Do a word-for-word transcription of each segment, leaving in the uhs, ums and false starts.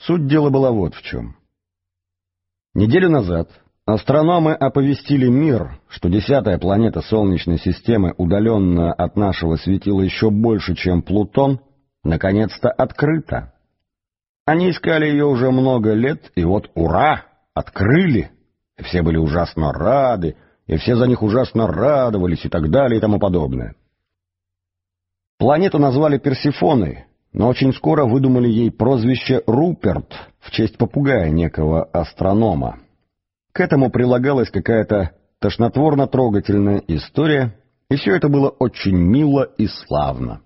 Суть дела была вот в чем. Неделю назад астрономы оповестили мир, что десятая планета Солнечной системы, удаленная от нашего светила еще больше, чем Плутон, наконец-то открыта. Они искали ее уже много лет, и вот ура! Открыли! И все были ужасно рады, и все за них ужасно радовались, и так далее, и тому подобное. Планету назвали Персефоной, но очень скоро выдумали ей прозвище Руперт в честь попугая некого астронома. К этому прилагалась какая-то тошнотворно-трогательная история, и все это было очень мило и славно.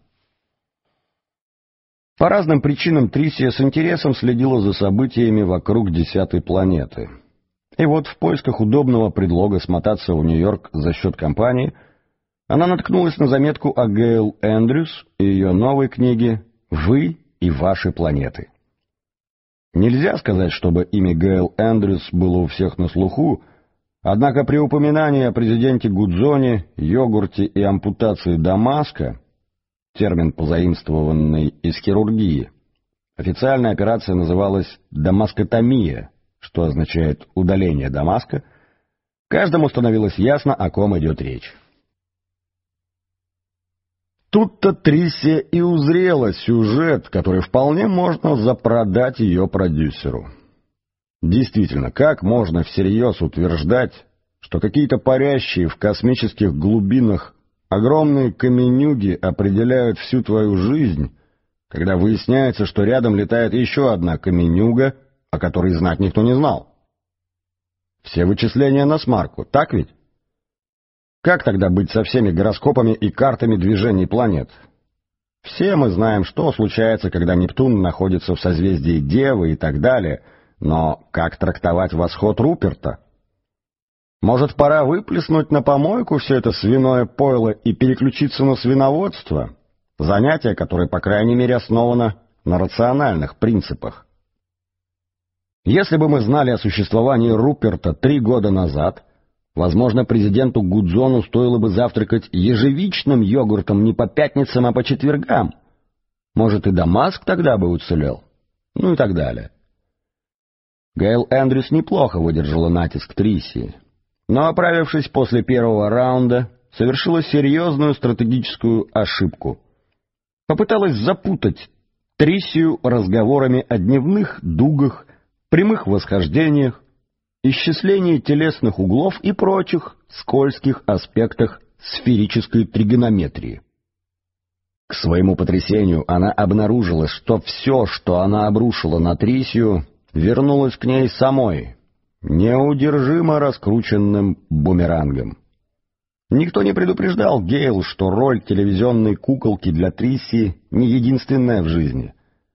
По разным причинам Трисия с интересом следила за событиями вокруг десятой планеты. И вот в поисках удобного предлога смотаться в Нью-Йорк за счет компании она наткнулась на заметку о Гейл Эндрюс и ее новой книге «Вы и ваши планеты». Нельзя сказать, чтобы имя Гейл Эндрюс было у всех на слуху, однако при упоминании о президенте Гудзоне, йогурте и ампутации Дамаска, термин, позаимствованный из хирургии, официальная операция называлась «дамаскотомия», что означает «удаление Дамаска», каждому становилось ясно, о ком идет речь. Тут-то Трисия и узрела сюжет, который вполне можно запродать ее продюсеру. Действительно, как можно всерьез утверждать, что какие-то парящие в космических глубинах огромные каменюги определяют всю твою жизнь, когда выясняется, что рядом летает еще одна каменюга, о которой знать никто не знал? Все вычисления на смарку, так ведь? Как тогда быть со всеми гороскопами и картами движений планет? Все мы знаем, что случается, когда Нептун находится в созвездии Девы и так далее, но как трактовать восход Руперта? Может, пора выплеснуть на помойку все это свиное пойло и переключиться на свиноводство? Занятие, которое, по крайней мере, основано на рациональных принципах. Если бы мы знали о существовании Руперта три года назад, возможно, президенту Гудзону стоило бы завтракать ежевичным йогуртом не по пятницам, а по четвергам. Может, и Дамаск тогда бы уцелел. Ну и так далее. Гейл Эндрюс неплохо выдержала натиск Трисии, но, оправившись после первого раунда, совершила серьезную стратегическую ошибку. Попыталась запутать Трисию разговорами о дневных дугах, прямых восхождениях, исчислении телесных углов и прочих скользких аспектах сферической тригонометрии. К своему потрясению она обнаружила, что все, что она обрушила на Трисию, вернулось к ней самой, неудержимо раскрученным бумерангом. Никто не предупреждал Гейл, что роль телевизионной куколки для Трисии не единственная в жизни.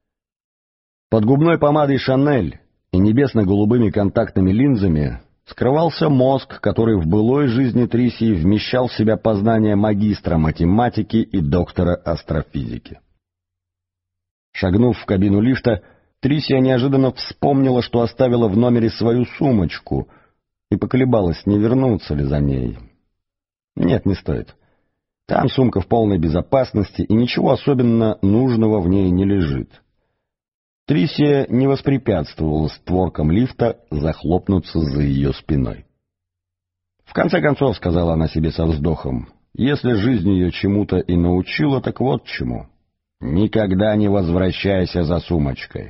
Под губной помадой «Шанель» и небесно-голубыми контактными линзами скрывался мозг, который в былой жизни Трисии вмещал в себя познания магистра математики и доктора астрофизики. Шагнув в кабину лифта, Трисия неожиданно вспомнила, что оставила в номере свою сумочку, и поколебалась, не вернуться ли за ней. Нет, не стоит. Там сумка в полной безопасности, и ничего особенно нужного в ней не лежит. Трисия не воспрепятствовала створкам лифта захлопнуться за ее спиной. В конце концов, сказала она себе со вздохом, если жизнь ее чему-то и научила, так вот чему. Никогда не возвращайся за сумочкой.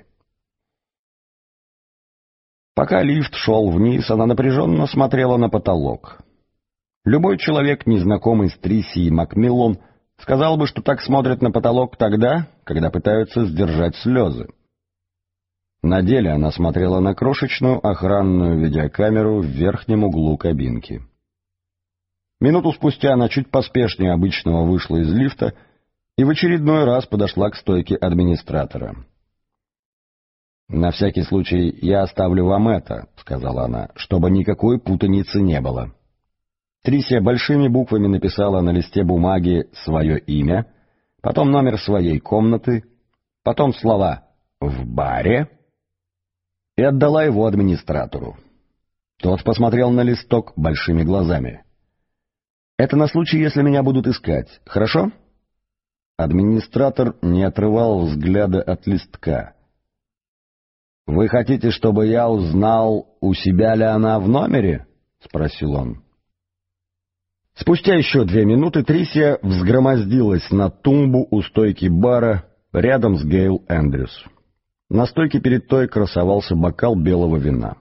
Пока лифт шел вниз, она напряженно смотрела на потолок. Любой человек, незнакомый с Трисией Макмиллан, сказал бы, что так смотрят на потолок тогда, когда пытаются сдержать слезы. На деле она смотрела на крошечную охранную видеокамеру в верхнем углу кабинки. Минуту спустя она чуть поспешнее обычного вышла из лифта и в очередной раз подошла к стойке администратора. «На всякий случай я оставлю вам это», — сказала она, — «чтобы никакой путаницы не было». Трисия большими буквами написала на листе бумаги свое имя, потом номер своей комнаты, потом слова «в баре» и отдала его администратору. Тот посмотрел на листок большими глазами. «Это на случай, если меня будут искать, хорошо?» Администратор не отрывал взгляда от листка. «Вы хотите, чтобы я узнал, у себя ли она в номере?» — спросил он. Спустя еще две минуты Трисия взгромоздилась на тумбу у стойки бара рядом с Гейл Эндрюс. На стойке перед той красовался бокал белого вина.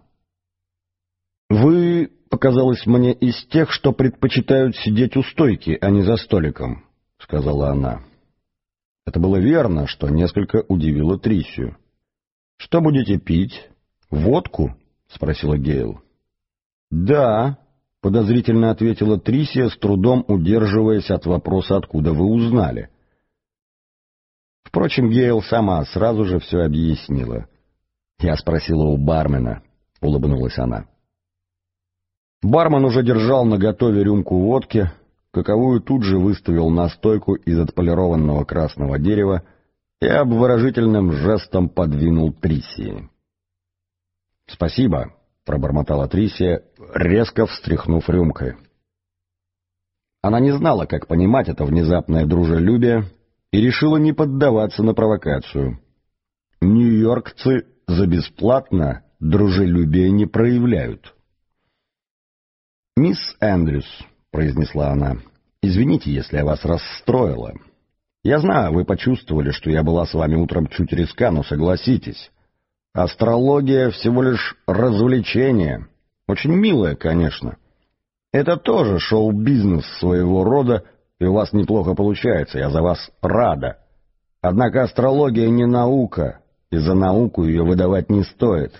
«Вы, показалось мне, из тех, что предпочитают сидеть у стойки, а не за столиком», — сказала она. Это было верно, что несколько удивило Трисию. «Что будете пить? Водку?» — спросила Гейл. «Да», — подозрительно ответила Трисия, с трудом удерживаясь от вопроса, откуда вы узнали. Впрочем, Гейл сама сразу же все объяснила. «Я спросила у бармена», — улыбнулась она. Бармен уже держал наготове рюмку водки, каковую тут же выставил на стойку из отполированного красного дерева и обворожительным жестом подвинул Трисии. «Спасибо», — пробормотала Трисия, резко встряхнув рюмкой. Она не знала, как понимать это внезапное дружелюбие, и решила не поддаваться на провокацию. Нью-йоркцы за бесплатно дружелюбие не проявляют. «Мисс Эндрюс», — произнесла она, — «извините, если я вас расстроила. Я знаю, вы почувствовали, что я была с вами утром чуть резка, но согласитесь, астрология всего лишь развлечение, очень милое, конечно. Это тоже шоу-бизнес своего рода, и у вас неплохо получается, я за вас рада. Однако астрология не наука, и за науку ее выдавать не стоит.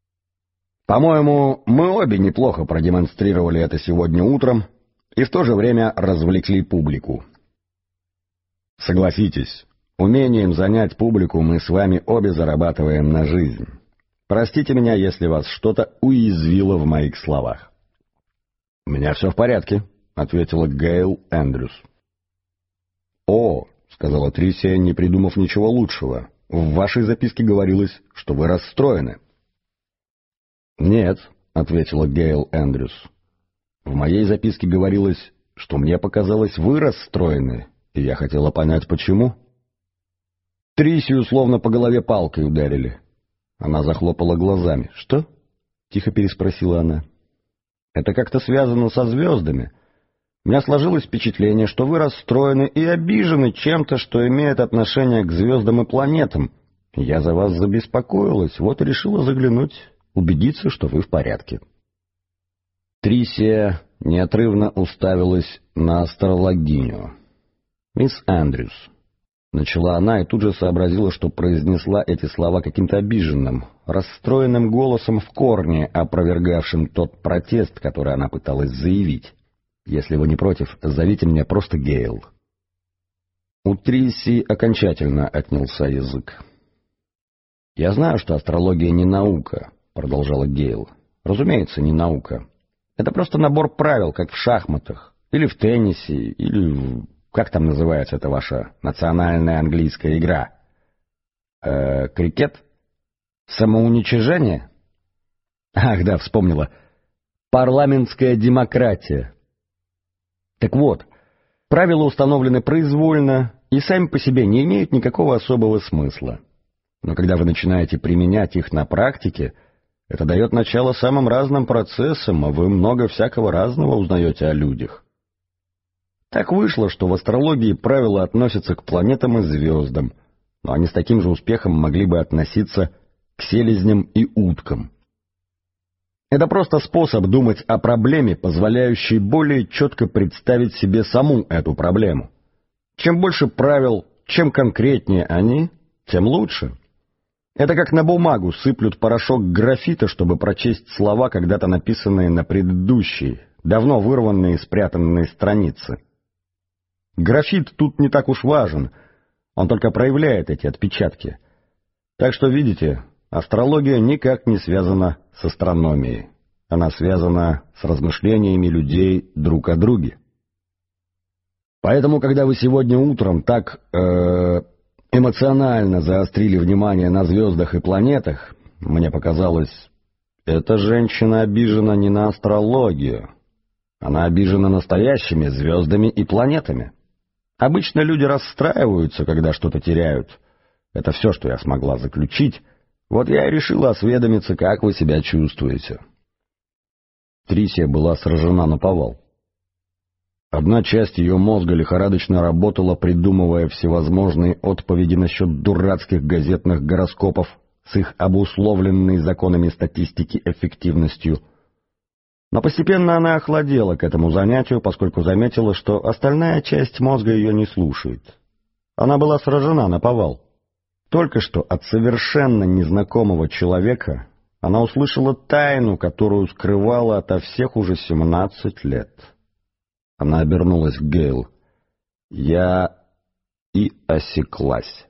По-моему, мы обе неплохо продемонстрировали это сегодня утром и в то же время развлекли публику. Согласитесь, умением занять публику мы с вами обе зарабатываем на жизнь. Простите меня, если вас что-то уязвило в моих словах». «У меня все в порядке», — ответила Гейл Эндрюс. «О», — сказала Трисия, не придумав ничего лучшего, — «в вашей записке говорилось, что вы расстроены». «Нет», — ответила Гейл Эндрюс. «В моей записке говорилось, что мне показалось, вы расстроены, и я хотела понять, почему». Трисию словно по голове палкой ударили. Она захлопала глазами. «Что?» — тихо переспросила она. «Это как-то связано со звездами. У меня сложилось впечатление, что вы расстроены и обижены чем-то, что имеет отношение к звездам и планетам. Я за вас забеспокоилась, вот и решила заглянуть, убедиться, что вы в порядке». Трисия неотрывно уставилась на астрологиню. «Мисс Эндрюс», — начала она и тут же сообразила, что произнесла эти слова каким-то обиженным, расстроенным голосом в корне, опровергавшим тот протест, который она пыталась заявить. «Если вы не против, зовите меня просто Гейл». У Трисии окончательно отнялся язык. «Я знаю, что астрология не наука», — продолжала Гейл. «Разумеется, не наука. Это просто набор правил, как в шахматах, или в теннисе, или в... Как там называется эта ваша национальная английская игра? Э, крикет? Самоуничижение? Ах, да, вспомнила. Парламентская демократия. Так вот, правила установлены произвольно и сами по себе не имеют никакого особого смысла. Но когда вы начинаете применять их на практике, это дает начало самым разным процессам, а вы много всякого разного узнаете о людях. Так вышло, что в астрологии правила относятся к планетам и звездам, но они с таким же успехом могли бы относиться к селезням и уткам. Это просто способ думать о проблеме, позволяющий более четко представить себе саму эту проблему. Чем больше правил, чем конкретнее они, тем лучше. Это как на бумагу сыплют порошок графита, чтобы прочесть слова, когда-то написанные на предыдущей, давно вырванные и спрятанные страницы. Графит тут не так уж важен, он только проявляет эти отпечатки. Так что, видите, астрология никак не связана с астрономией. Она связана с размышлениями людей друг о друге. Поэтому, когда вы сегодня утром так э, эмоционально заострили внимание на звездах и планетах, мне показалось, эта женщина обижена не на астрологию, она обижена настоящими звездами и планетами. Обычно люди расстраиваются, когда что-то теряют. Это все, что я смогла заключить, Вот я и решила осведомиться, как вы себя чувствуете». Трисия была сражена наповал. Одна часть ее мозга лихорадочно работала, придумывая всевозможные отповеди насчет дурацких газетных гороскопов с их обусловленной законами статистики эффективностью. Но постепенно она охладела к этому занятию, поскольку заметила, что остальная часть мозга ее не слушает. Она была сражена наповал. Только что от совершенно незнакомого человека она услышала тайну, которую скрывала ото всех уже семнадцать лет. Она обернулась к Гейл. «Я...» и осеклась.